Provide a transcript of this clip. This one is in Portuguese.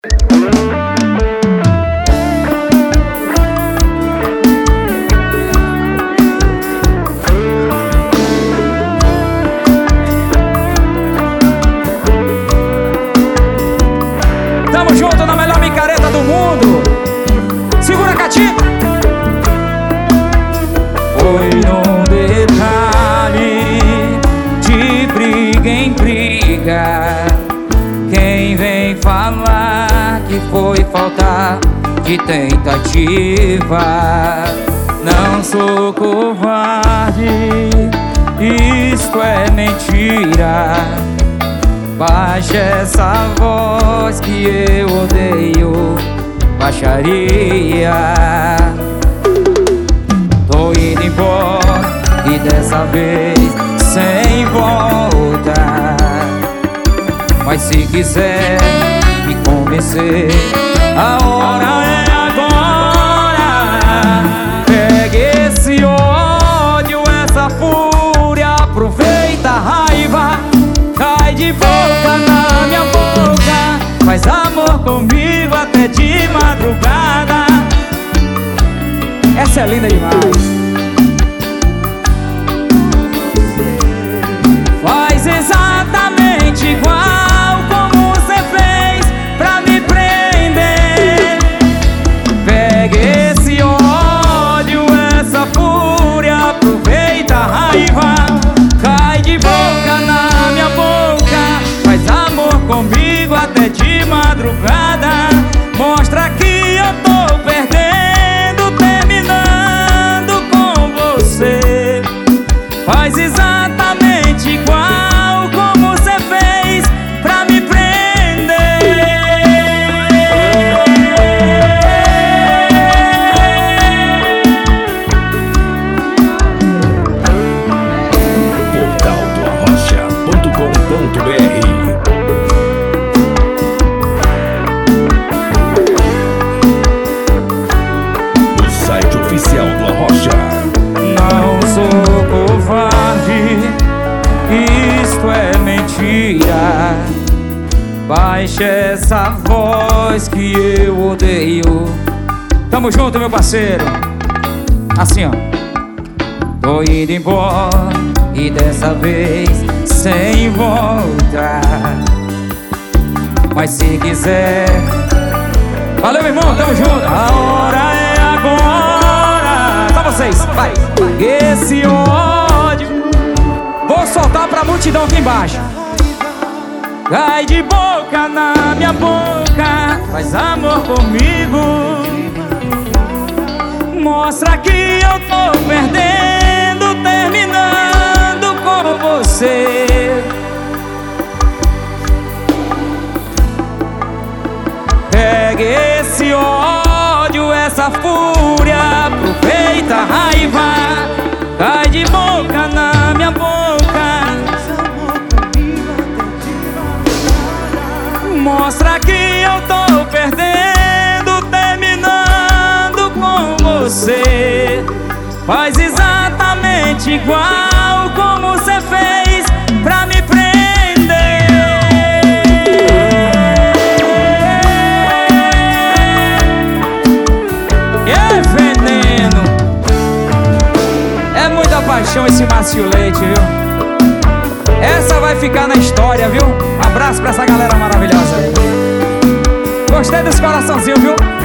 Tamo junto na melhor micareta do mundo. Segura, Catinho. Foi num detalhe, de briga em briga. Quem vem falar que foi falta de tentativa? Não sou covarde, isto é mentira. Baixa essa voz que eu odeio baixaria. Tô indo embora e dessa vez sem volta. Mas se quiser me convencer, a hora é agora. Pegue esse ódio, essa fúria, aproveita a raiva. Cai de boca na minha boca, faz amor comigo até de madrugada. Essa é linda demais. Faz exatamente igual como você fez pra me prender. Pegue esse ódio, essa fúria, aproveita a raiva. Cai de boca na minha boca, faz amor comigo até de madrugada. Mostra que eu tô perdendo, terminando com você. Faz exatamente igual como você fez pra me prender. Portaldoarrocha.com.br. O site oficial do Arrocha. Não sou covarde, isto é mentira. Baixa essa voz que eu odeio. Tamo junto, meu parceiro. Assim, ó. Tô indo embora e dessa vez sem volta. Mas se quiser, valeu, meu irmão, tamo junto. A hora é agora. Só vocês, vai. Esse ódio vou soltar pra multidão aqui embaixo. Cai de boca na minha boca, faz amor comigo. Mostra que eu tô perdendo, terminando com você. Pegue esse ódio, essa fúria, aproveita a raiva. Cai de boca na minha boca, mostra que eu tô perdendo, terminando com você. Faz exatamente igual como você fez pra me prender. É veneno, é muita paixão esse Márcio Leite, viu? Essa vai ficar na história, viu? Um abraço pra essa galera maravilhosa aí. Gostei desse coraçãozinho, viu?